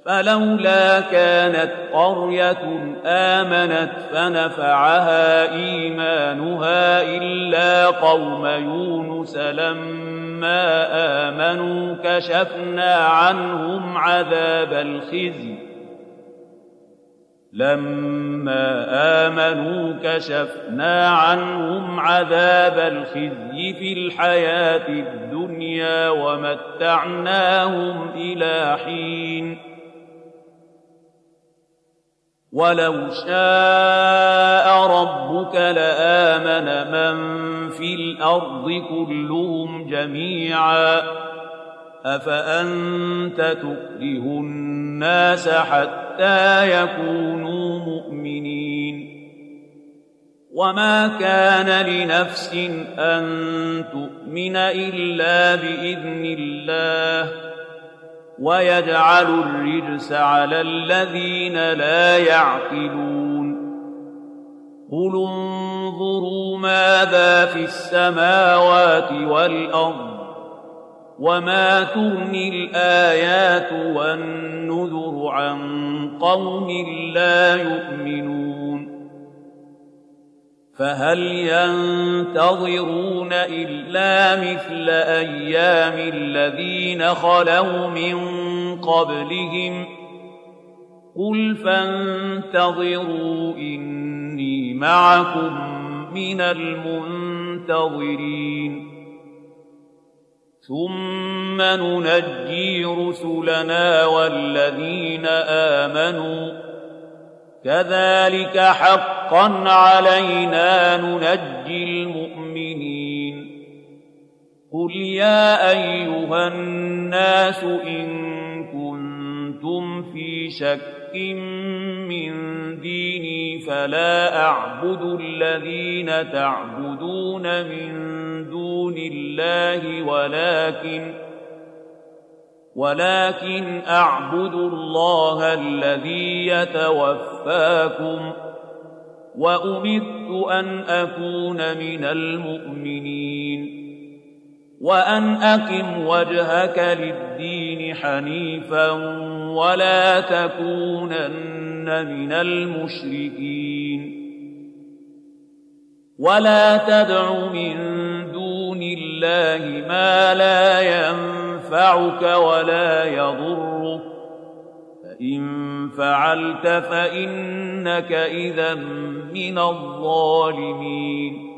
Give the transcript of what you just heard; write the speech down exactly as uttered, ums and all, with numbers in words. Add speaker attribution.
Speaker 1: فلولا كانت قرية آمنت فنفعها إيمانها إلا قوم يونس لما آمنوا كشفنا عنهم عذاب الخزي لما آمنوا كشفنا عنهم عذاب الخزي في الحياة الدنيا ومتعناهم إلى حين ولو شاء ربك لآمن من في الأرض كلهم جميعا أفأنت تكره الناس حتى يكونوا مؤمنين وما كان لنفس أن تؤمن إلا بإذن الله ويجعل الرجس على الذين لا يعقلون قل انظروا ماذا في السماوات والأرض وما تغني الآيات والنذر عن قوم لا يؤمنون فهل ينتظرون إلا مثل أيام الذين خلوا من قبلهم قل فانتظروا إني معكم من المنتظرين ثم ننجي رسلنا والذين آمنوا كذلك حقا علينا ننجي المؤمنين قل يا أيها الناس إن كنتم في شك من ديني فلا أعبد الذين تعبدون من دون الله ولكن ولكن أعبد الله الذي يتوفاكم وأمرت أن أكون من المؤمنين وأن أقم وجهك للدين حنيفا ولا تكونن من المشركين ولا تدع من دون الله ما لا ينفعك ولا يضرك فإن فعلت فإنك إذا من الظالمين